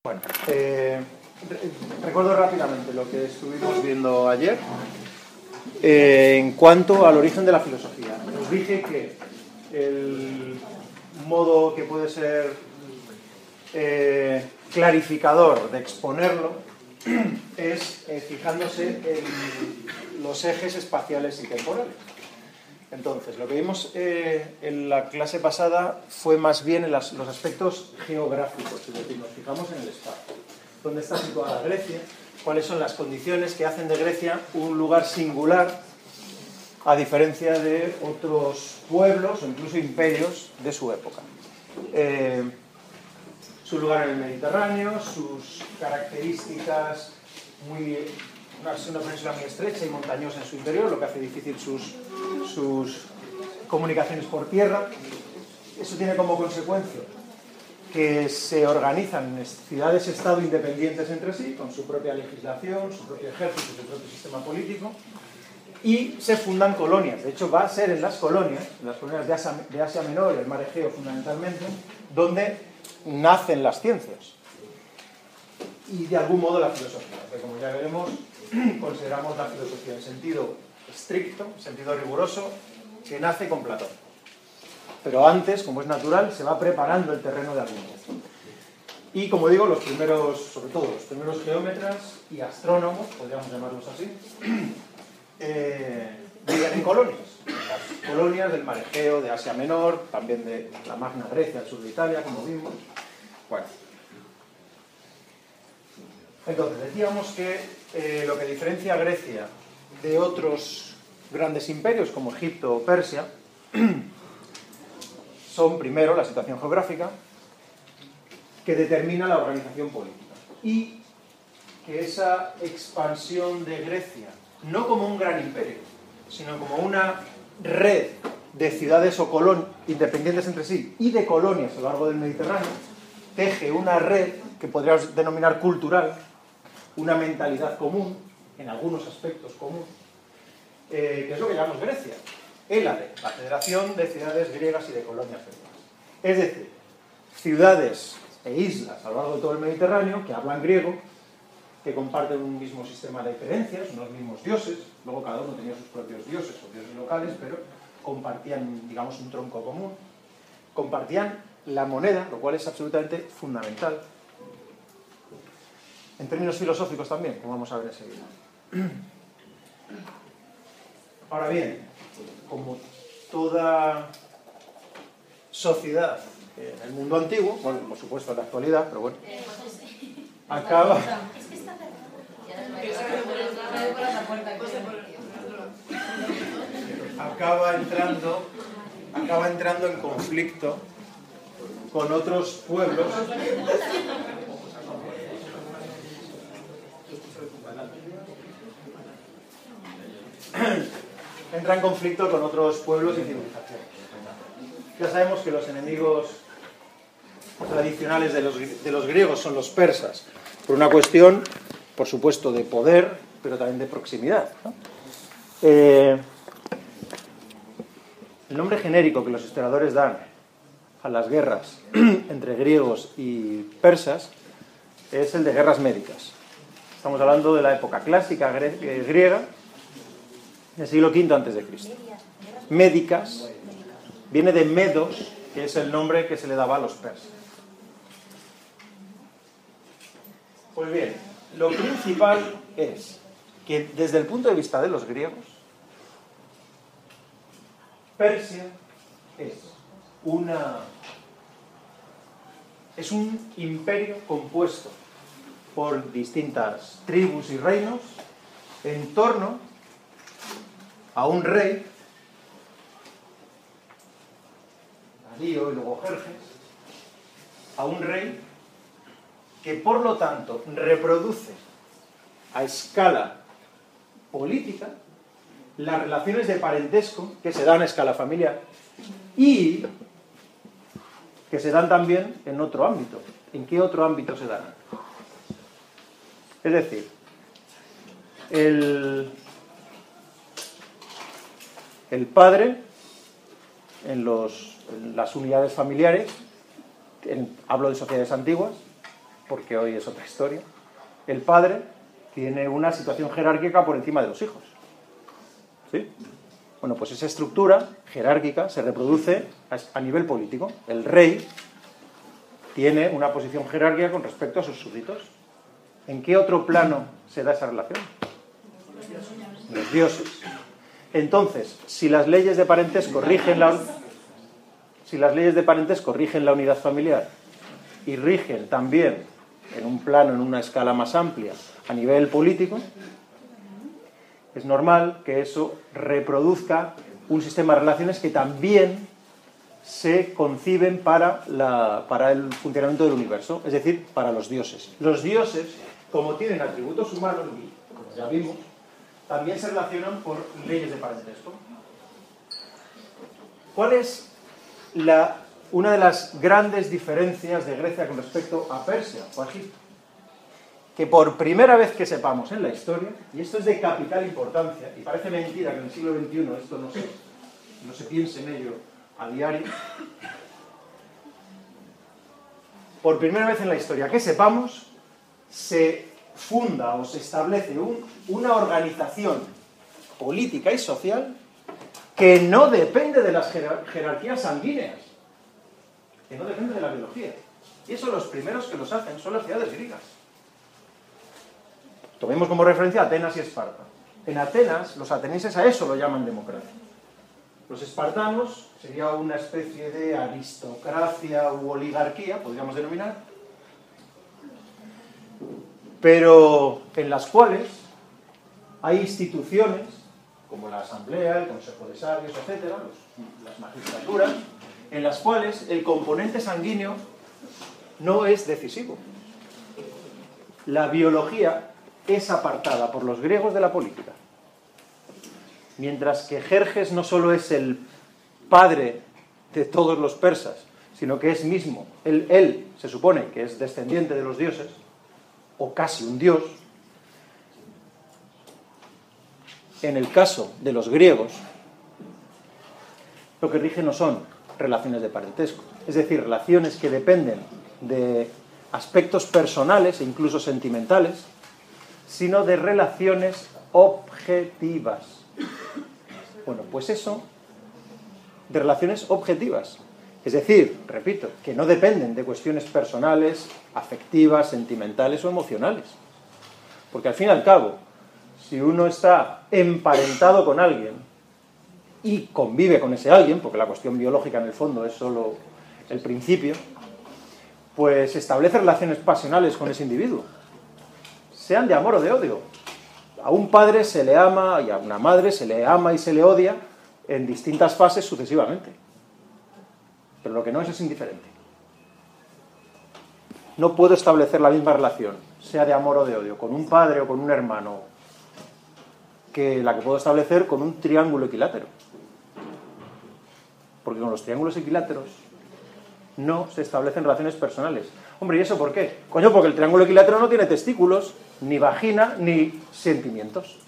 Bueno, recuerdo rápidamente lo que estuvimos viendo ayer en cuanto al origen de la filosofía. Os dije que el modo que puede ser clarificador de exponerlo es fijándose en los ejes espaciales y temporales. Entonces, lo que vimos en la clase pasada fue más bien en los aspectos geográficos, es decir, nos fijamos en el espacio. ¿Dónde está situada Grecia? ¿Cuáles son las condiciones que hacen de Grecia un lugar singular a diferencia de otros pueblos o incluso imperios de su época? Su lugar en el Mediterráneo, sus características una península muy estrecha y montañosa en su interior, lo que hace difícil sus comunicaciones por tierra. Eso tiene como consecuencia que se organizan ciudades-estado independientes entre sí, con su propia legislación, su propio ejército, su propio sistema político, y se fundan colonias. De hecho, va a ser en las colonias de Asia Menor y el Mar Egeo fundamentalmente, donde nacen las ciencias y de algún modo la filosofía, que como ya veremos consideramos la filosofía en sentido estricto, en sentido riguroso, que nace con Platón. Pero antes, como es natural, se va preparando el terreno de algún modo. Y como digo, sobre todo los primeros geómetras y astrónomos, podríamos llamarlos así, viven en colonias. Las colonias del Mar Egeo, de Asia Menor, también de la Magna Grecia, al sur de Italia, como vimos. Bueno. Entonces, decíamos que lo que diferencia a Grecia de otros grandes imperios como Egipto o Persia son, primero, la situación geográfica, que determina la organización política, y que esa expansión de Grecia, no como un gran imperio, sino como una red de ciudades o colonias independientes entre sí y de colonias a lo largo del Mediterráneo, teje una red que podríamos denominar cultural, una mentalidad común, en algunos aspectos común, que es lo que llamamos Grecia, ELADE, la Federación de Ciudades Griegas y de Colonias Griegas. Es decir, ciudades e islas a lo largo de todo el Mediterráneo que hablan griego, que comparten un mismo sistema de creencias, unos mismos dioses, luego cada uno tenía sus propios dioses o dioses locales, pero compartían, digamos, un tronco común, compartían la moneda, lo cual es absolutamente fundamental. En términos filosóficos también, como vamos a ver enseguida. Ahora bien, como toda sociedad en el mundo antiguo, bueno, por supuesto en la actualidad, pero bueno, acaba entrando en conflicto con otros pueblos entra en conflicto con otros pueblos y civilizaciones. Ya sabemos que los enemigos tradicionales de los griegos son los persas, por una cuestión, por supuesto, de poder, pero también de proximidad, ¿no? El nombre genérico que los historiadores dan a las guerras entre griegos y persas es el de guerras médicas. Estamos hablando de la época clásica griega, del siglo V a.C. Médicas viene de Medos, que es el nombre que se le daba a los persas. Pues bien, lo principal es que desde el punto de vista de los griegos, Persia es un imperio compuesto por distintas tribus y reinos en torno a un rey, Darío y luego Jerjes, a un rey que por lo tanto reproduce a escala política las relaciones de parentesco que se dan a escala familiar y que se dan también en otro ámbito. ¿En qué otro ámbito se dan? Es decir, el padre en las unidades familiares, hablo de sociedades antiguas, porque hoy es otra historia, el padre tiene una situación jerárquica por encima de los hijos. ¿Sí? Bueno, pues esa estructura jerárquica se reproduce a nivel político. El rey tiene una posición jerárquica con respecto a sus súbditos. ¿En qué otro plano se da esa relación? Los dioses. Entonces, si las leyes de parentesco rigen la unidad familiar y rigen también en un plano, en una escala más amplia, a nivel político, es normal que eso reproduzca un sistema de relaciones que también se conciben para el funcionamiento del universo, es decir, para los dioses. Los dioses, como tienen atributos humanos, y como ya vimos, también se relacionan por leyes de parentesco. ¿Cuál es una de las grandes diferencias de Grecia con respecto a Persia o a Egipto? Que por primera vez que sepamos en la historia, y esto es de capital importancia, y parece mentira que en el siglo XXI esto no se piense en ello a diario, por primera vez en la historia que sepamos, se funda o se establece una organización política y social que no depende de las jerarquías sanguíneas, que no depende de la biología. Y eso los primeros que los hacen son las ciudades griegas. Tomemos como referencia Atenas y Esparta. En Atenas, los atenienses a eso lo llaman democracia. Los espartanos sería una especie de aristocracia u oligarquía, podríamos denominar, pero en las cuales hay instituciones como la asamblea, el consejo de sabios, etcétera, las magistraturas, en las cuales el componente sanguíneo no es decisivo. La biología es apartada por los griegos de la política. Mientras que Jerjes no solo es el padre de todos los persas, sino que es mismo, él se supone que es descendiente de los dioses, o casi un dios. En el caso de los griegos, lo que rige no son relaciones de parentesco, es decir, relaciones que dependen de aspectos personales e incluso sentimentales, sino de relaciones objetivas. Bueno, pues eso, de relaciones objetivas. Es decir, repito, que no dependen de cuestiones personales, afectivas, sentimentales o emocionales. Porque al fin y al cabo, si uno está emparentado con alguien y convive con ese alguien, porque la cuestión biológica en el fondo es solo el principio, pues establece relaciones pasionales con ese individuo, sean de amor o de odio. A un padre se le ama y a una madre se le ama y se le odia en distintas fases sucesivamente. Pero lo que no es indiferente. No puedo establecer la misma relación, sea de amor o de odio, con un padre o con un hermano, que la que puedo establecer con un triángulo equilátero. Porque con los triángulos equiláteros no se establecen relaciones personales. Hombre, ¿y eso por qué? Coño, porque el triángulo equilátero no tiene testículos, ni vagina, ni sentimientos.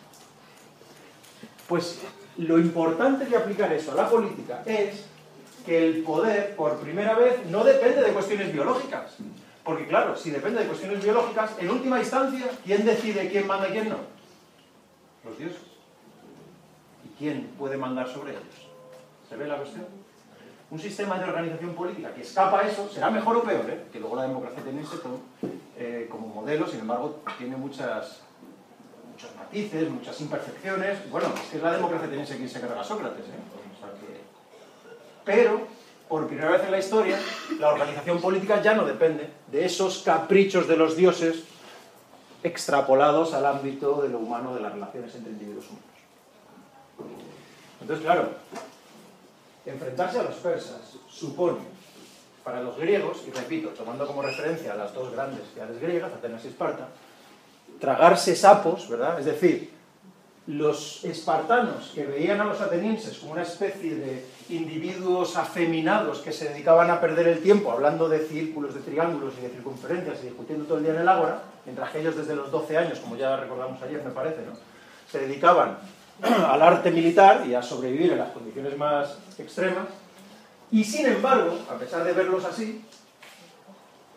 Pues lo importante de aplicar eso a la política es que el poder, por primera vez, no depende de cuestiones biológicas. Porque claro, si depende de cuestiones biológicas, en última instancia, ¿quién decide quién manda y quién no? Los dioses. ¿Y quién puede mandar sobre ellos? ¿Se ve la cuestión? Un sistema de organización política que escapa a eso será mejor o peor, que luego la democracia ateniense como modelo, sin embargo, tiene muchos matices, muchas imperfecciones. Bueno, es que es la democracia ateniense quien se carga a Sócrates, O sea que... Pero, por primera vez en la historia, la organización política ya no depende de esos caprichos de los dioses extrapolados al ámbito de lo humano, de las relaciones entre individuos humanos. Entonces, claro, enfrentarse a los persas supone, para los griegos, y repito, tomando como referencia a las dos grandes ciudades griegas, Atenas y Esparta, tragarse sapos, ¿verdad? Es decir, los espartanos que veían a los atenienses como una especie de individuos afeminados que se dedicaban a perder el tiempo hablando de círculos, de triángulos y de circunferencias y discutiendo todo el día en el ágora, mientras que ellos desde los 12 años, como ya recordamos ayer me parece, se dedicaban al arte militar y a sobrevivir en las condiciones más extremas, y sin embargo, a pesar de verlos así,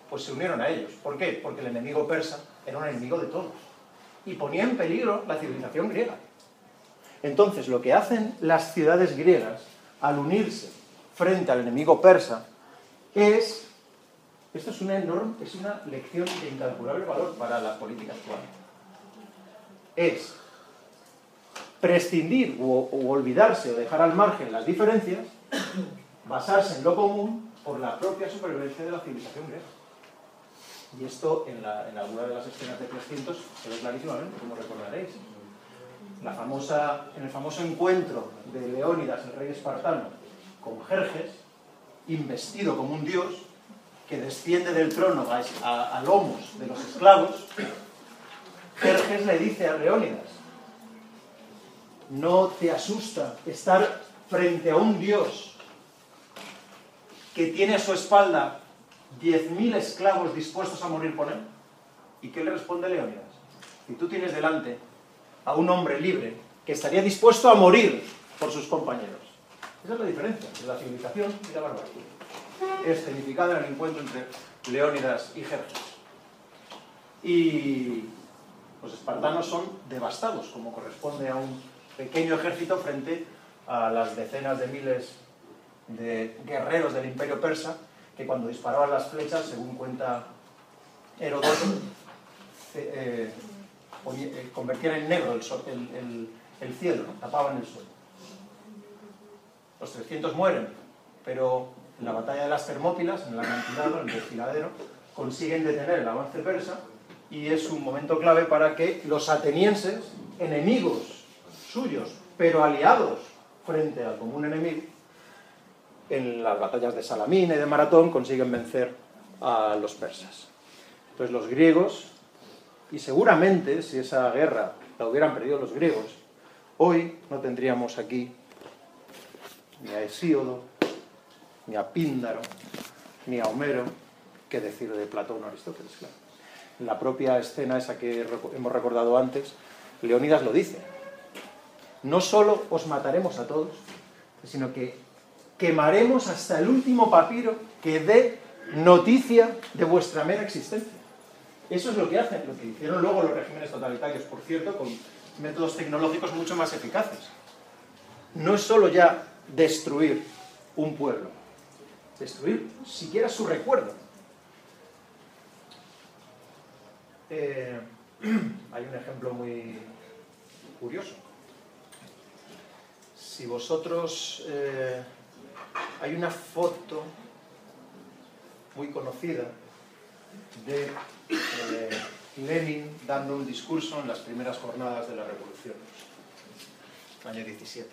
pues se unieron a ellos. ¿Por qué? Porque el enemigo persa era un enemigo de todos y ponía en peligro la civilización griega. Entonces, lo que hacen las ciudades griegas al unirse frente al enemigo persa es... Esto es una lección de incalculable valor para la política actual. Es prescindir o olvidarse o dejar al margen las diferencias, basarse en lo común por la propia supervivencia de la civilización griega. Y esto en alguna de las escenas de 300 se ve clarísimamente, como recordaréis. En el famoso encuentro de Leónidas, el rey espartano, con Jerjes, investido como un dios, que desciende del trono a lomos de los esclavos, Jerjes le dice a Leónidas: ¿no te asusta estar frente a un dios que tiene a su espalda 10.000 esclavos dispuestos a morir por él? ¿Y qué le responde Leónidas? Si tú tienes delante a un hombre libre que estaría dispuesto a morir por sus compañeros. Esa es la diferencia entre la civilización y la barbarie, escenificada en el encuentro entre Leónidas y Jerjes. Y los espartanos son devastados, como corresponde a un pequeño ejército frente a las decenas de miles de guerreros del imperio persa, que cuando disparaban las flechas, según cuenta Heródoto, convertían en negro el cielo, tapaban el sol. Los 300 mueren, pero en la batalla de las Termópilas, en el acantilado, en el desfiladero, consiguen detener el avance persa, y es un momento clave para que los atenienses, enemigos suyos, pero aliados frente al común enemigo, en las batallas de Salamina y de Maratón, consiguen vencer a los persas. Entonces los griegos, y seguramente si esa guerra la hubieran perdido los griegos, hoy no tendríamos aquí ni a Hesíodo, ni a Píndaro, ni a Homero, qué decir de Platón o Aristóteles, claro. En la propia escena esa que hemos recordado antes, Leónidas lo dice: no solo os mataremos a todos, sino que quemaremos hasta el último papiro que dé noticia de vuestra mera existencia. Eso es lo que hacen, lo que hicieron luego los regímenes totalitarios, por cierto, con métodos tecnológicos mucho más eficaces. No es solo ya destruir un pueblo, destruir siquiera su recuerdo. Hay un ejemplo muy curioso. Si vosotros... hay una foto muy conocida de Lenin dando un discurso en las primeras jornadas de la Revolución, año 17.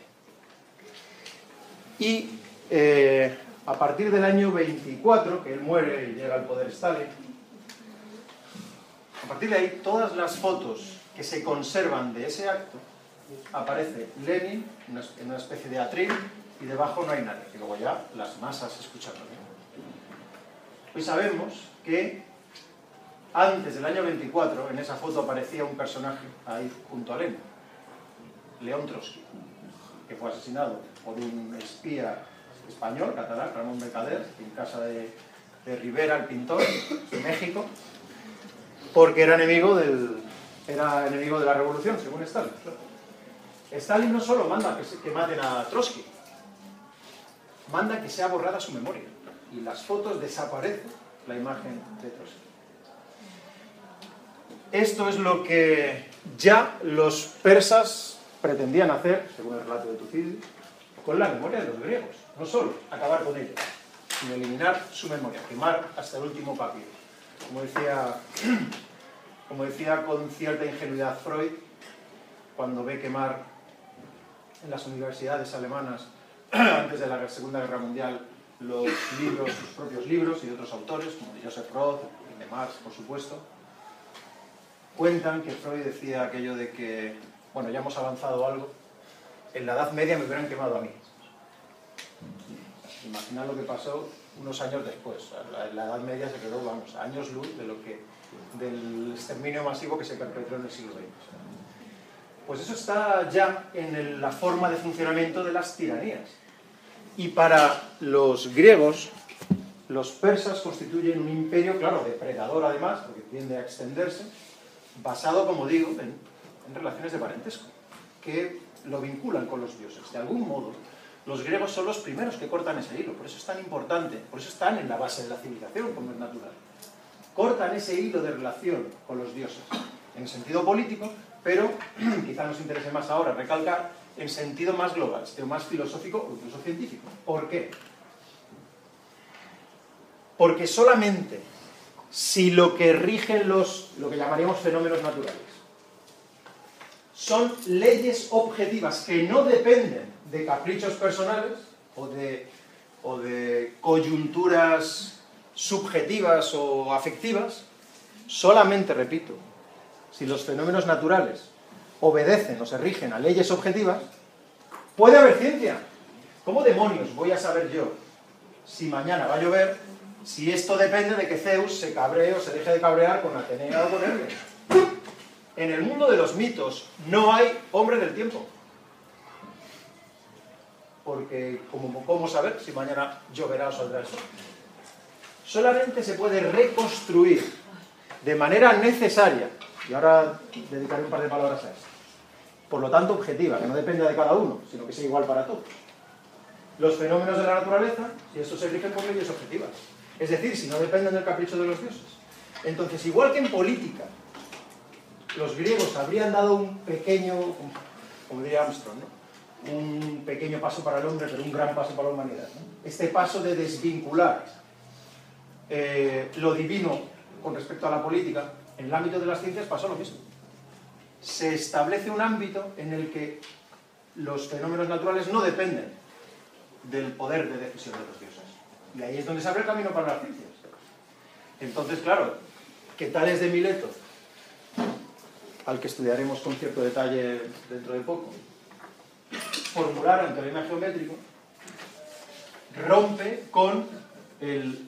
Y a partir del año 24, que él muere y llega al poder Stalin, a partir de ahí todas las fotos que se conservan de ese acto, aparece Lenin en una especie de atril y debajo no hay nadie, y luego ya las masas escuchándole. Hoy sabemos que antes del año 24, en esa foto aparecía un personaje ahí junto a Lenin, León Trotsky, que fue asesinado por un espía español, catalán, Ramón Mercader, en casa de Rivera, el pintor, en México, porque era enemigo de la revolución, según Stalin. Stalin no solo manda que maten a Trotsky, manda que sea borrada su memoria, y las fotos desaparece la imagen de Trotsky. Esto es lo que ya los persas pretendían hacer, según el relato de Tucídides, con la memoria de los griegos. No solo acabar con ella, sino eliminar su memoria, quemar hasta el último papiro. Como decía con cierta ingenuidad Freud, cuando ve quemar en las universidades alemanas, antes de la Segunda Guerra Mundial, los libros, sus propios libros y de otros autores, como de Joseph Roth y de Marx, por supuesto, cuentan que Freud decía aquello de que, bueno, ya hemos avanzado algo, en la Edad Media me hubieran quemado a mí. Imaginad lo que pasó unos años después. La Edad Media se quedó, vamos, a años luz del exterminio masivo que se perpetró en el siglo XX. Pues eso está ya en la forma de funcionamiento de las tiranías. Y para los griegos, los persas constituyen un imperio, claro, depredador además, porque tiende a extenderse, basado, como digo, en relaciones de parentesco, que lo vinculan con los dioses. De algún modo, los griegos son los primeros que cortan ese hilo, por eso es tan importante, por eso están en la base de la civilización, como es natural. Cortan ese hilo de relación con los dioses, en sentido político, pero quizá nos interese más ahora recalcar, en sentido más global, más filosófico o incluso científico. ¿Por qué? Porque solamente si lo que rigen lo que llamaríamos fenómenos naturales son leyes objetivas que no dependen de caprichos personales o de coyunturas subjetivas o afectivas, solamente, repito, si los fenómenos naturales obedecen o se rigen a leyes objetivas, puede haber ciencia. ¿Cómo demonios voy a saber yo si mañana va a llover, si esto depende de que Zeus se cabree o se deje de cabrear con Atenea o con Hermes? En el mundo de los mitos no hay hombre del tiempo. Porque, ¿cómo saber si mañana lloverá o saldrá el sol? Solamente se puede reconstruir de manera necesaria, y ahora dedicaré un par de palabras a esto, por lo tanto objetiva, que no dependa de cada uno, sino que sea igual para todos, los fenómenos de la naturaleza, si estos se rigen por leyes objetivas. Es decir, si no dependen del capricho de los dioses. Entonces, igual que en política, los griegos habrían dado un pequeño, como diría Armstrong, ¿no?, un pequeño paso para el hombre, pero un gran paso para la humanidad, ¿no? Este paso de desvincular lo divino con respecto a la política, en el ámbito de las ciencias pasó lo mismo. Se establece un ámbito en el que los fenómenos naturales no dependen del poder de decisión de los dioses. Y ahí es donde se abre el camino para las ciencias. Entonces, claro, que Tales de Mileto, al que estudiaremos con cierto detalle dentro de poco, formulara un teorema geométrico, rompe con el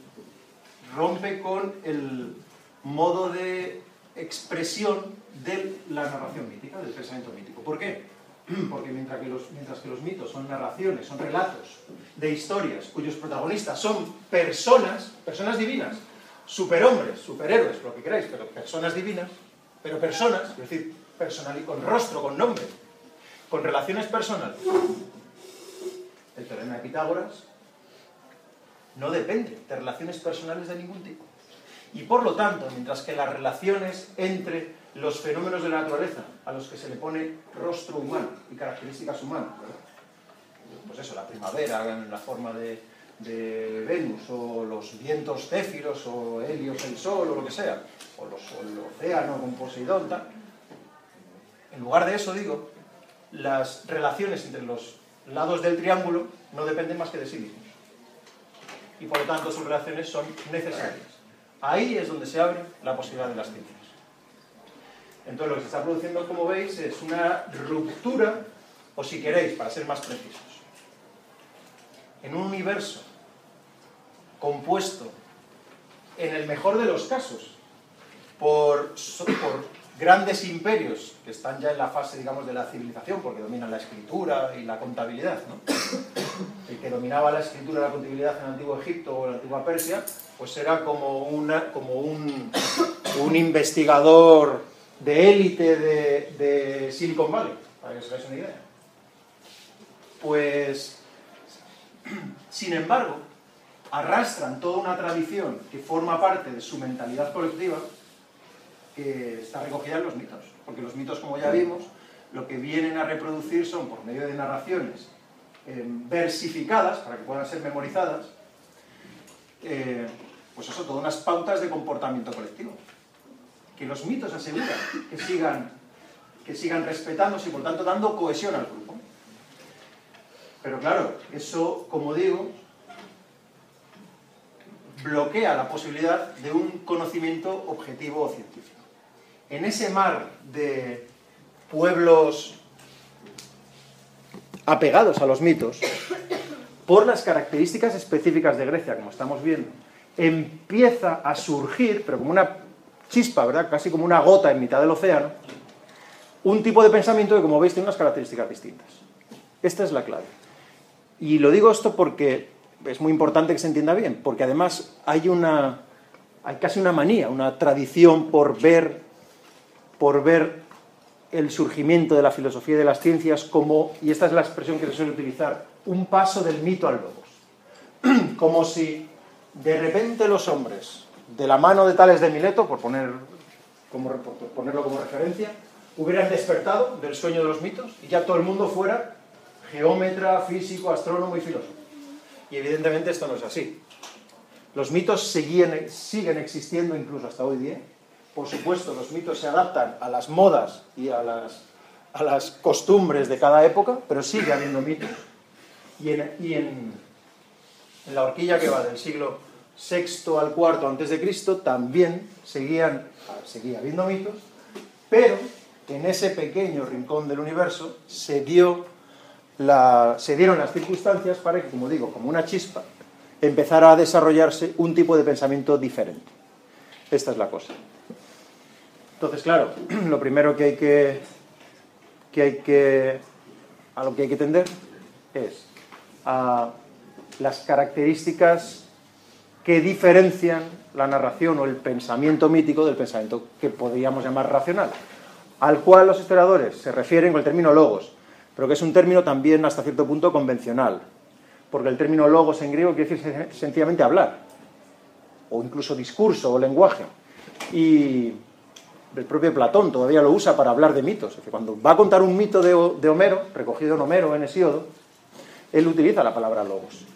modo de expresión de la narración mítica, del pensamiento mítico. ¿Por qué? Porque mientras que los mitos son narraciones, son relatos de historias cuyos protagonistas son personas divinas, superhombres, superhéroes, lo que queráis, pero personas divinas, pero personas, es decir, con rostro, con nombre, con relaciones personales. El teorema de Pitágoras no depende de relaciones personales de ningún tipo. Y por lo tanto, mientras que las relaciones entre los fenómenos de la naturaleza, a los que se le pone rostro humano y características humanas, ¿verdad?, pues eso, la primavera en la forma de Venus, o los vientos céfiros, o Helios el sol, o lo que sea, o el océano con Poseidón, tal. En lugar de eso, digo, las relaciones entre los lados del triángulo no dependen más que de sí mismos. Y por lo tanto sus relaciones son necesarias. Ahí es donde se abre la posibilidad de las ciencias. Entonces lo que se está produciendo, como veis, es una ruptura, o si queréis, para ser más precisos, en un universo compuesto, en el mejor de los casos, por grandes imperios que están ya en la fase, digamos, de la civilización, porque dominan la escritura y la contabilidad, ¿no? El que dominaba la escritura y la contabilidad en el antiguo Egipto o en la antigua Persia, pues era como un investigador de élite de Silicon Valley, para que os hagáis una idea. Pues, sin embargo, arrastran toda una tradición que forma parte de su mentalidad colectiva, que está recogida en los mitos. Porque los mitos, como ya vimos, lo que vienen a reproducir son, por medio de narraciones versificadas, para que puedan ser memorizadas, pues eso, todas unas pautas de comportamiento colectivo. Que los mitos aseguran que sigan respetándose y, por tanto, dando cohesión al grupo. Pero claro, eso, como digo, bloquea la posibilidad de un conocimiento objetivo o científico. En ese mar de pueblos apegados a los mitos, por las características específicas de Grecia, como estamos viendo, empieza a surgir, pero como una chispa, ¿verdad?, casi como una gota en mitad del océano, un tipo de pensamiento que, como veis, tiene unas características distintas. Esta es la clave. Y lo digo esto porque es muy importante que se entienda bien, porque además hay casi una manía, una tradición por ver el surgimiento de la filosofía y de las ciencias como, y esta es la expresión que se suele utilizar, un paso del mito al logos. Como si de repente los hombres, de la mano de Tales de Mileto, por ponerlo como referencia, hubieran despertado del sueño de los mitos y ya todo el mundo fuera geómetra, físico, astrónomo y filósofo. Y evidentemente esto no es así. Los mitos siguen existiendo incluso hasta hoy día. Por supuesto, los mitos se adaptan a las modas y a las costumbres de cada época, pero sigue habiendo mitos. Y en la horquilla que va del siglo VI al IV antes de Cristo también seguía habiendo mitos, pero en ese pequeño rincón del universo se dieron las circunstancias para que, como digo, como una chispa, empezara a desarrollarse un tipo de pensamiento diferente. Esta es la cosa. Entonces, claro, lo primero a lo que hay que tender es a las características que diferencian la narración o el pensamiento mítico del pensamiento que podríamos llamar racional, al cual los historiadores se refieren con el término logos, pero que es un término también hasta cierto punto convencional, porque el término logos en griego quiere decir sencillamente hablar, o incluso discurso o lenguaje, y el propio Platón todavía lo usa para hablar de mitos. Es decir, cuando va a contar un mito de Homero, recogido en Homero, en Hesíodo, él utiliza la palabra logos.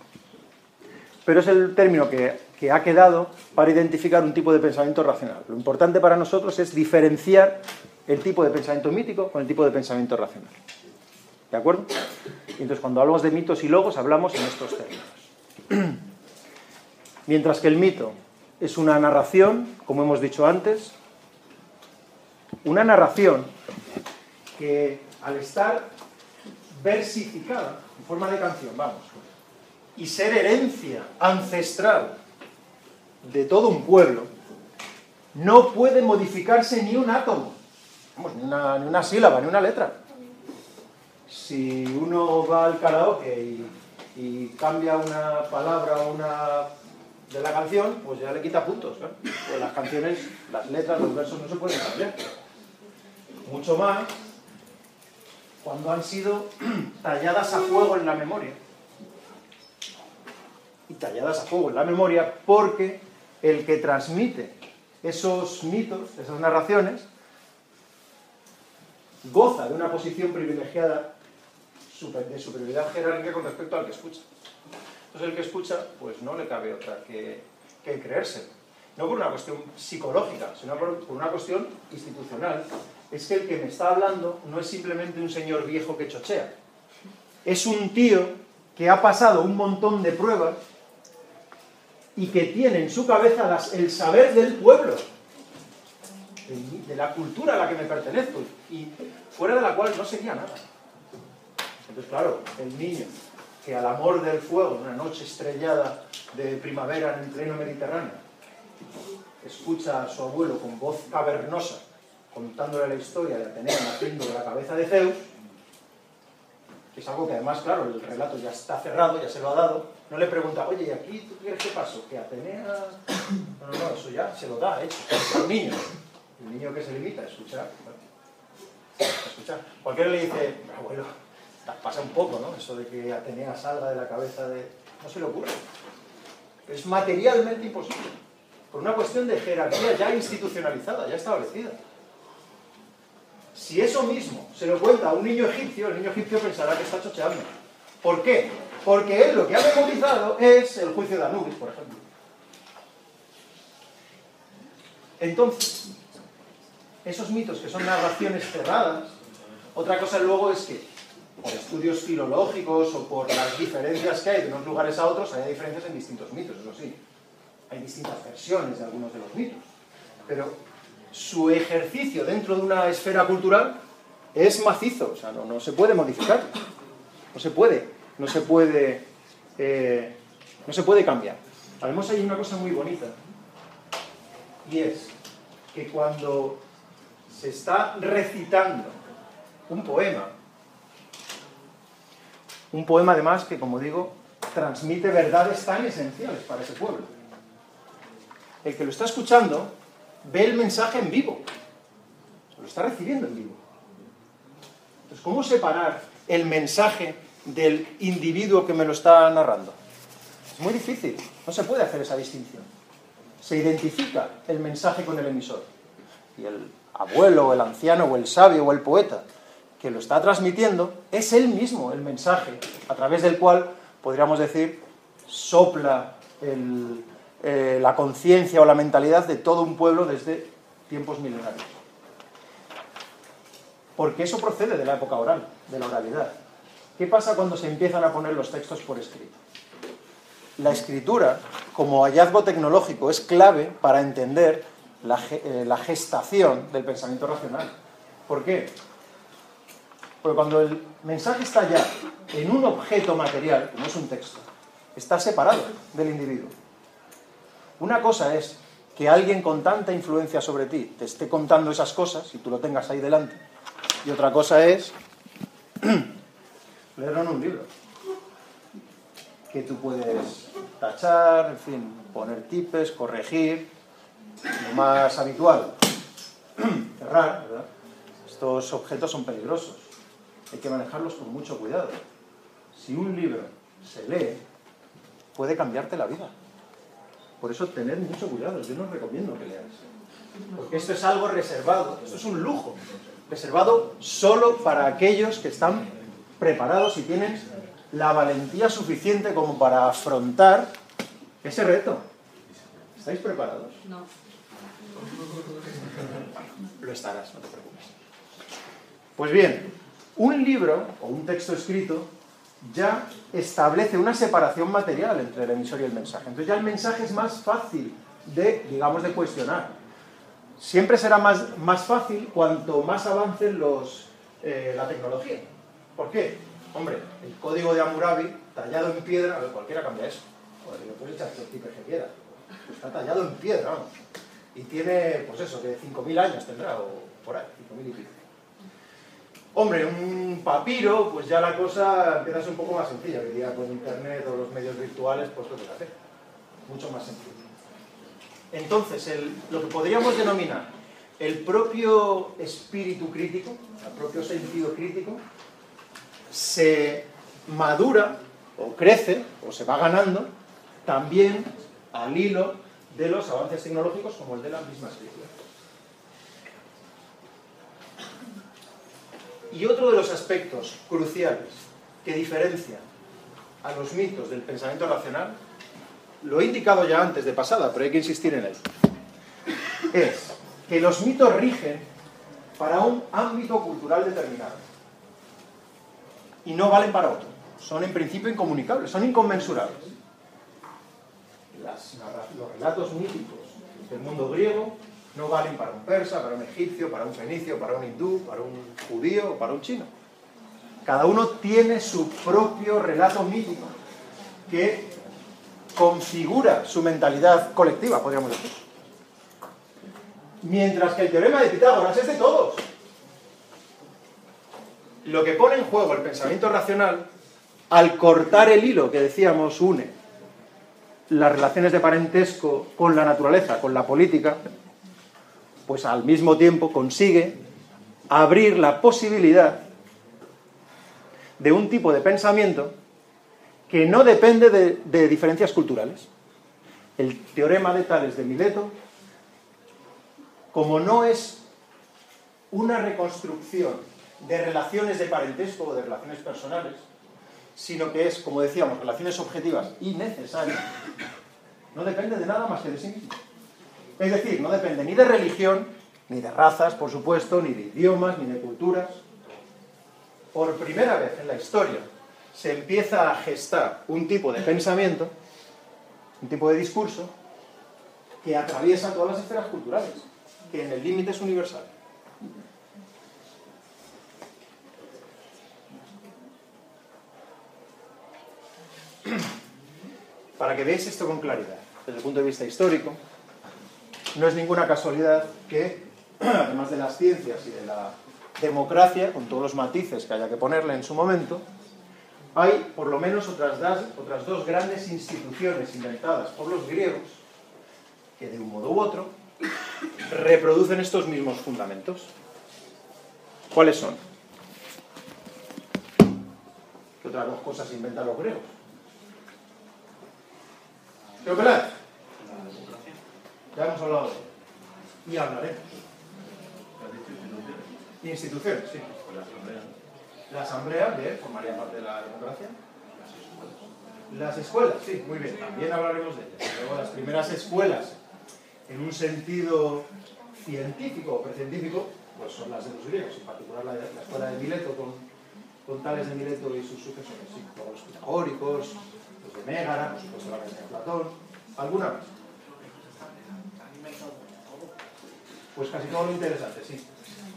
Pero es el término que ha quedado para identificar un tipo de pensamiento racional. Lo importante para nosotros es diferenciar el tipo de pensamiento mítico con el tipo de pensamiento racional. ¿De acuerdo? Y entonces, cuando hablamos de mitos y logos, hablamos en estos términos. Mientras que el mito es una narración, como hemos dicho antes, una narración que, al estar versificada, en forma de canción, y ser herencia ancestral de todo un pueblo, no puede modificarse ni un átomo, ni una sílaba, ni una letra. Si uno va al karaoke y cambia una palabra o una de la canción, pues ya le quita puntos, ¿no? Pues las canciones, las letras, los versos no se pueden cambiar. Mucho más cuando han sido talladas a fuego en la memoria. Y talladas a fuego en la memoria porque el que transmite esos mitos, esas narraciones, goza de una posición privilegiada, de superioridad jerárquica con respecto al que escucha. Entonces el que escucha, pues no le cabe otra que creérselo. No por una cuestión psicológica, sino por una cuestión institucional. Es que el que me está hablando no es simplemente un señor viejo que chochea. Es un tío que ha pasado un montón de pruebas y que tiene en su cabeza el saber del pueblo, de la cultura a la que me pertenezco, y fuera de la cual no sería nada. Entonces, claro, el niño que al amor del fuego, una noche estrellada de primavera en el pleno Mediterráneo, escucha a su abuelo con voz cavernosa contándole la historia de Atenea naciendo de la cabeza de Zeus, que es algo que además, claro, el relato ya está cerrado, ya se lo ha dado, no le pregunta, oye, ¿y aquí tú quieres qué pasó? ¿Que Atenea...? No, eso ya se lo da, hecho, es un niño. El niño que se limita a escuchar, Cualquiera le dice, abuelo, pasa un poco, ¿no? Eso de que Atenea salga de la cabeza de... No se le ocurre. Es materialmente imposible. Por una cuestión de jerarquía ya institucionalizada, ya establecida. Si eso mismo se lo cuenta a un niño egipcio, el niño egipcio pensará que está chocheando. ¿Por qué? Porque él lo que ha memorizado es el juicio de Anubis, por ejemplo. Entonces, esos mitos que son narraciones cerradas, otra cosa luego es que, por estudios filológicos o por las diferencias que hay de unos lugares a otros, hay diferencias en distintos mitos, eso sí. Hay distintas versiones de algunos de los mitos. Pero su ejercicio dentro de una esfera cultural es macizo, o sea, no se puede modificar. No se puede cambiar. Además hay una cosa muy bonita, y es que cuando se está recitando un poema además que, como digo, transmite verdades tan esenciales para ese pueblo. El que lo está escuchando ve el mensaje en vivo, lo está recibiendo en vivo. Entonces, ¿cómo separar el mensaje del individuo que me lo está narrando? Es muy difícil, no se puede hacer esa distinción. Se identifica el mensaje con el emisor. Y el abuelo, o el anciano, o el sabio, o el poeta que lo está transmitiendo, es él mismo el mensaje a través del cual, podríamos decir, sopla la conciencia o la mentalidad de todo un pueblo desde tiempos milenarios. Porque eso procede de la época oral, de la oralidad. ¿Qué pasa cuando se empiezan a poner los textos por escrito? La escritura, como hallazgo tecnológico, es clave para entender la gestación del pensamiento racional. ¿Por qué? Porque cuando el mensaje está ya en un objeto material, como es un texto, está separado del individuo. Una cosa es que alguien con tanta influencia sobre ti te esté contando esas cosas y tú lo tengas ahí delante. Y otra cosa es leerlo en un libro, que tú puedes tachar, en fin, poner tipes, corregir, lo más habitual, cerrar, ¿verdad? Estos objetos son peligrosos, hay que manejarlos con mucho cuidado. Si un libro se lee, puede cambiarte la vida. Por eso tened mucho cuidado, yo no os recomiendo que leáis. Porque esto es algo reservado, esto es un lujo, reservado solo para aquellos que están preparados y tienen la valentía suficiente como para afrontar ese reto. ¿Estáis preparados? No. Lo estarás, no te preocupes. Pues bien, un libro o un texto escrito ya establece una separación material entre el emisor y el mensaje. Entonces ya el mensaje es más fácil de, digamos, de cuestionar. Siempre será más fácil cuanto más avancen la tecnología. ¿Por qué? Hombre, el código de Hammurabi, tallado en piedra, a ver, cualquiera cambia eso. Joder, le puedes echar los tipos que quiera. Está tallado en piedra, vamos. Y tiene, pues eso, que 5.000 años tendrá, o por ahí, 5.000 y pico. Hombre, un papiro, pues ya la cosa empieza a ser un poco más sencilla. Hoy día con internet o los medios virtuales, pues lo que hace. Mucho más sencillo. Entonces, lo que podríamos denominar el propio espíritu crítico, el propio sentido crítico, se madura, o crece, o se va ganando, también al hilo de los avances tecnológicos como el de la misma escritura. Y otro de los aspectos cruciales que diferencian a los mitos del pensamiento racional, lo he indicado ya antes de pasada, pero hay que insistir en él, es que los mitos rigen para un ámbito cultural determinado y no valen para otro. Son en principio incomunicables, son inconmensurables. Los relatos míticos del mundo griego no valen para un persa, para un egipcio, para un fenicio, para un hindú, para un judío o para un chino. Cada uno tiene su propio relato mítico que configura su mentalidad colectiva, podríamos decir. Mientras que el teorema de Pitágoras es de todos. Lo que pone en juego el pensamiento racional, al cortar el hilo que decíamos une las relaciones de parentesco con la naturaleza, con la política, pues al mismo tiempo consigue abrir la posibilidad de un tipo de pensamiento que no depende de diferencias culturales. El teorema de Tales de Mileto, como no es una reconstrucción de relaciones de parentesco o de relaciones personales, sino que es, como decíamos, relaciones objetivas y necesarias, no depende de nada más que de sí mismo. Es decir, no depende ni de religión, ni de razas, por supuesto, ni de idiomas, ni de culturas. Por primera vez en la historia se empieza a gestar un tipo de pensamiento, un tipo de discurso, que atraviesa todas las esferas culturales, que en el límite es universal. Para que veáis esto con claridad, desde el punto de vista histórico, no es ninguna casualidad que, además de las ciencias y de la democracia, con todos los matices que haya que ponerle en su momento, hay por lo menos otras dos grandes instituciones inventadas por los griegos que de un modo u otro reproducen estos mismos fundamentos. ¿Cuáles son? ¿Qué otras dos cosas inventan los griegos? ¿Qué operáis? Ya hemos hablado de ello. Y hablaremos. Instituciones, sí. La asamblea, bien, formaría parte de la democracia. Las escuelas, sí, muy bien, también hablaremos de ellas. Luego las primeras escuelas, en un sentido científico o precientífico, pues son las de los griegos, en particular la escuela de Mileto con Tales de Mileto y sus sucesores, sí. Luego los pitagóricos, los de Mégara, por supuesto la Academia de Platón, alguna más. Pues casi todo lo interesante, sí.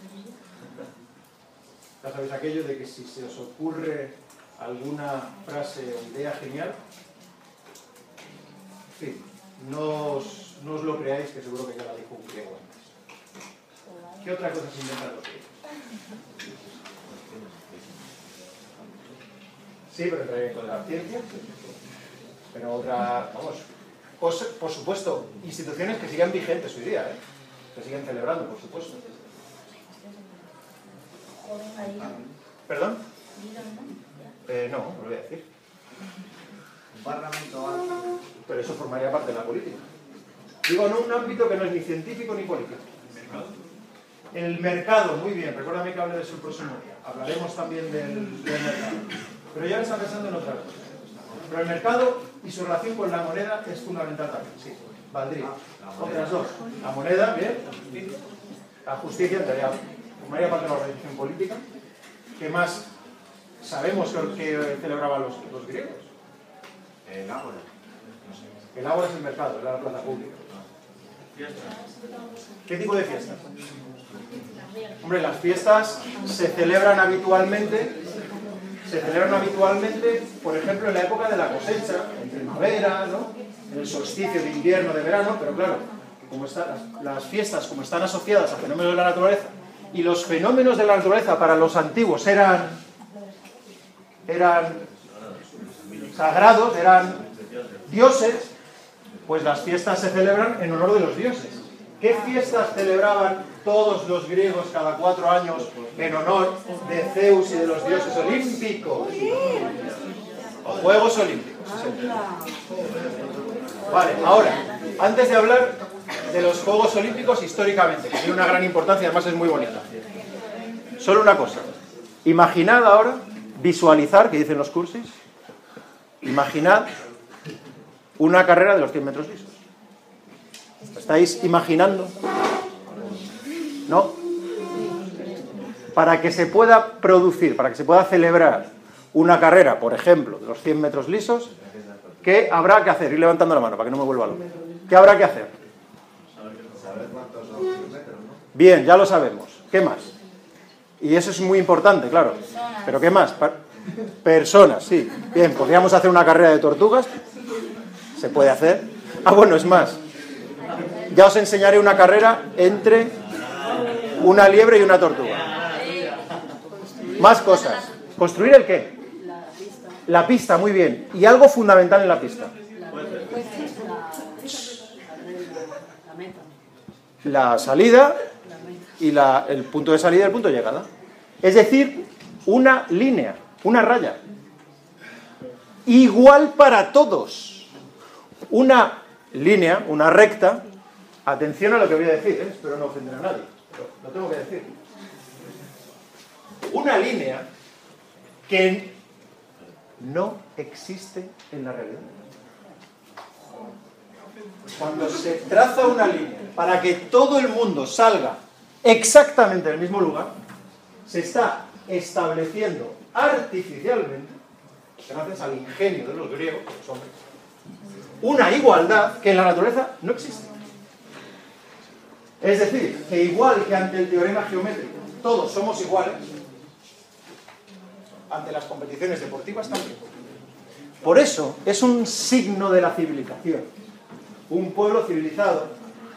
Ya sabéis aquello de que si se os ocurre alguna frase o idea genial, en fin, no os lo creáis, que seguro que ya la dijo un griego antes. ¿Qué otra cosa se inventan los griegos? Sí, pero el trayecto de la ciencia. Pero otra, vamos, por supuesto, instituciones que sigan vigentes hoy día, que siguen celebrando, por supuesto. ¿Perdón? No, no lo voy a decir. Un parlamento alto. Pero eso formaría parte de la política. Digo, no un ámbito que no es ni científico ni político. El mercado, muy bien, recuérdame que hablé de eso el próximo día. Hablaremos también del mercado. Pero ya me está pensando en otra cosa. Pero el mercado y su relación con la moneda es fundamental también, sí. Valdría. Otras dos. La moneda, bien. La justicia, formaría parte de la organización política. ¿Qué más sabemos que celebraban los griegos? El ágora. El ágora es el mercado, es la plaza pública. ¿Qué tipo de fiestas? Hombre, las fiestas se celebran habitualmente, por ejemplo, en la época de la cosecha, en primavera, ¿no? En el solsticio de invierno, de verano, pero claro, como las fiestas como están asociadas a fenómenos de la naturaleza, y los fenómenos de la naturaleza para los antiguos eran sagrados, eran dioses, pues las fiestas se celebran en honor de los dioses. ¿Qué fiestas celebraban todos los griegos cada 4 años en honor de Zeus y de los dioses olímpicos? O Juegos Olímpicos. Vale, ahora, antes de hablar de los Juegos Olímpicos históricamente, que tiene una gran importancia y además es muy bonita, solo una cosa. Imaginad ahora, visualizar, que dicen los cursis, imaginad una carrera de los 100 metros lisos. ¿Estáis imaginando? ¿No? Para que se pueda producir, para que se pueda celebrar una carrera, por ejemplo, de los 100 metros lisos, ¿qué habrá que hacer? Ir levantando la mano para que no me vuelva loco. ¿Qué habrá que hacer? Saber cuántos son 100 metros, ¿no? Bien, ya lo sabemos. ¿Qué más? Y eso es muy importante, claro. ¿Pero qué más? Personas, sí. Bien, podríamos hacer una carrera de tortugas. ¿Se puede hacer? Ah, bueno, es más. Ya os enseñaré una carrera entre una liebre y una tortuga. Más cosas. ¿Construir el qué? La pista, muy bien. Y algo fundamental en la pista. La salida y el punto de salida y el punto de llegada. Es decir, una línea, una raya. Igual para todos. Una línea, una recta. Atención a lo que voy a decir, espero no ofender a nadie, pero lo tengo que decir. Una línea que no existe en la realidad. Cuando se traza una línea para que todo el mundo salga exactamente del mismo lugar, se está estableciendo artificialmente, gracias al ingenio de los griegos, de los hombres, una igualdad que en la naturaleza no existe. Es decir, que igual que ante el teorema geométrico todos somos iguales, ante las competiciones deportivas también. Por eso es un signo de la civilización. Un pueblo civilizado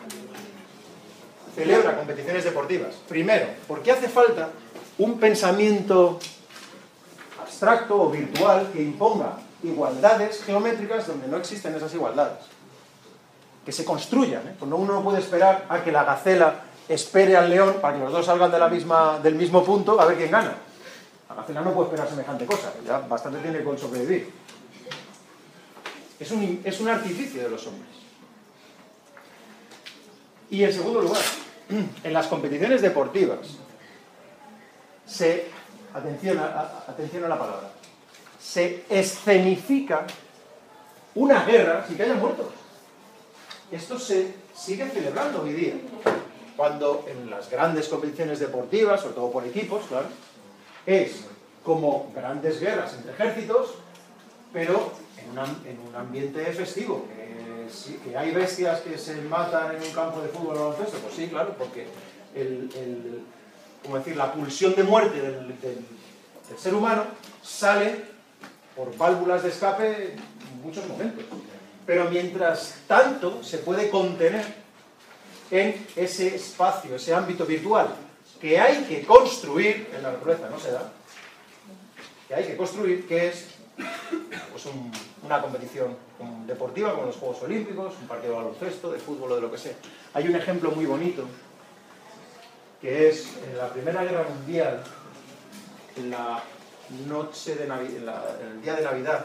celebra competiciones deportivas. Primero, porque hace falta un pensamiento abstracto o virtual que imponga igualdades geométricas donde no existen esas igualdades. Que se construyan, ¿eh? Pues uno no puede esperar a que la gacela espere al león para que los dos salgan del mismo punto a ver quién gana. La gacela no puede esperar semejante cosa, ya bastante tiene con sobrevivir. Es un artificio de los hombres. Y en segundo lugar, en las competiciones deportivas, atención a la palabra, se escenifica una guerra sin que haya muertos. Esto se sigue celebrando hoy día, cuando en las grandes competiciones deportivas, sobre todo por equipos, claro, es como grandes guerras entre ejércitos, pero en un ambiente festivo. Que hay bestias que se matan en un campo de fútbol o baloncesto, pues sí, claro, porque la pulsión de muerte del ser humano sale por válvulas de escape en muchos momentos. Pero mientras tanto se puede contener en ese espacio, ese ámbito virtual que hay que construir, en la naturaleza no se da, que hay que construir, que es pues una competición deportiva como los Juegos Olímpicos, un partido de baloncesto, de fútbol o de lo que sea. Hay un ejemplo muy bonito que es en la Primera Guerra Mundial, en la noche de Navidad, en el día de Navidad,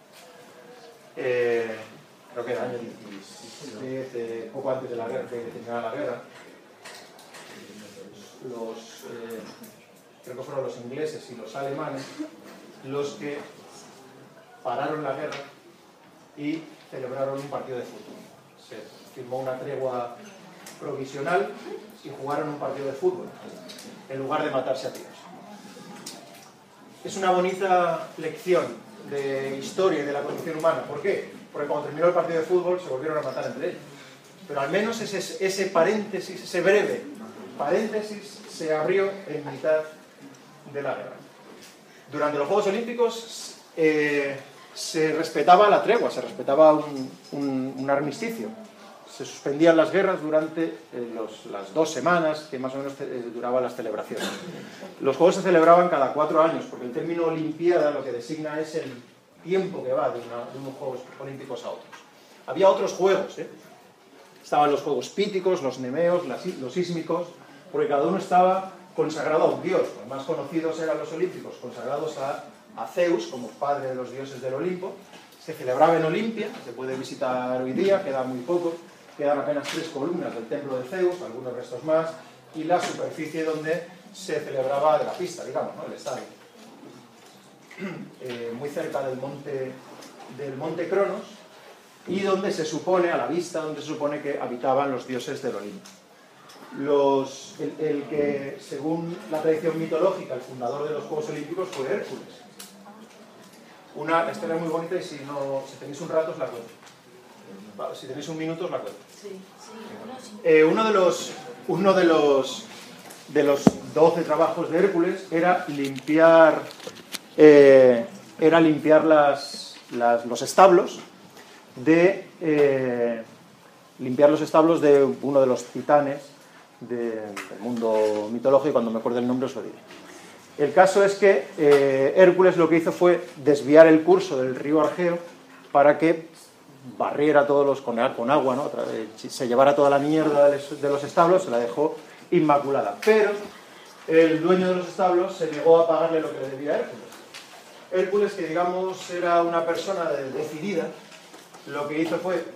creo que era el año 17, poco antes de la guerra, que terminaba la guerra, creo que fueron los ingleses y los alemanes los que pararon la guerra y celebraron un partido de fútbol. Se firmó una tregua provisional y jugaron un partido de fútbol en lugar de matarse a tiros. Es una bonita lección de historia y de la condición humana. ¿Por qué? Porque cuando terminó el partido de fútbol se volvieron a matar entre ellos. Pero al menos ese paréntesis, ese breve paréntesis, se abrió en mitad de la guerra. Durante los Juegos Olímpicos se respetaba la tregua, se respetaba un armisticio. Se suspendían las guerras durante las 2 semanas que más o menos duraban las celebraciones. Los Juegos se celebraban cada 4 años, porque el término Olimpiada lo que designa es el tiempo que va de unos Juegos Olímpicos a otros. Había otros juegos, ¿eh? Estaban los Juegos Píticos, los Nemeos, los Sísmicos, porque cada uno estaba consagrado a un dios. Los más conocidos eran los Olímpicos, consagrados a Zeus, como padre de los dioses del Olimpo. Se celebraba en Olimpia, se puede visitar hoy día, queda muy poco. Quedan apenas 3 columnas del templo de Zeus, algunos restos más, y la superficie donde se celebraba de la pista, digamos, ¿no? El estadio. Muy cerca del monte Cronos, y donde se supone, a la vista, donde se supone que habitaban los dioses del Olimpo. El que, según la tradición mitológica, el fundador de los Juegos Olímpicos fue Hércules. La historia es muy bonita y si tenéis un rato os la cuento. Si tenéis un minuto os la cuento. Uno de los 12 trabajos de Hércules era limpiar los establos de uno de los titanes del mundo mitológico. Cuando me acuerde el nombre os lo diré. El caso es que Hércules lo que hizo fue desviar el curso del río Argeo para que barriera todos con agua, ¿no? Se llevara toda la mierda de los establos, se la dejó inmaculada. Pero el dueño de los establos se negó a pagarle lo que le debía a Hércules. Hércules, que digamos era una persona decidida, lo que hizo fue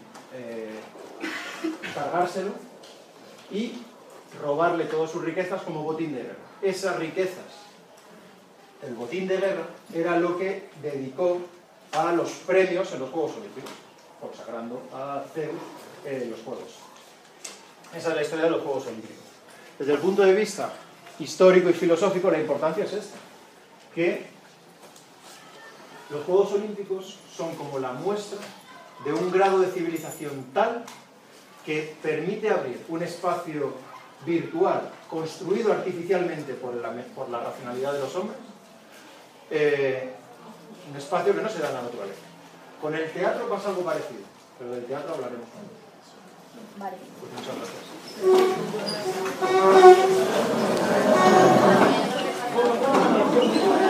cargárselo y robarle todas sus riquezas como botín de guerra. Esas riquezas, el botín de guerra, era lo que dedicó a los premios en los Juegos Olímpicos, consagrando a Zeus los Juegos. Esa es la historia de los Juegos Olímpicos. Desde el punto de vista histórico y filosófico, la importancia es esta, que los Juegos Olímpicos son como la muestra de un grado de civilización tal que permite abrir un espacio virtual construido artificialmente por la racionalidad de los hombres, un espacio que no se da en la naturaleza. Con el teatro pasa algo parecido, pero del teatro hablaremos cuando. Vale. Pues muchas gracias.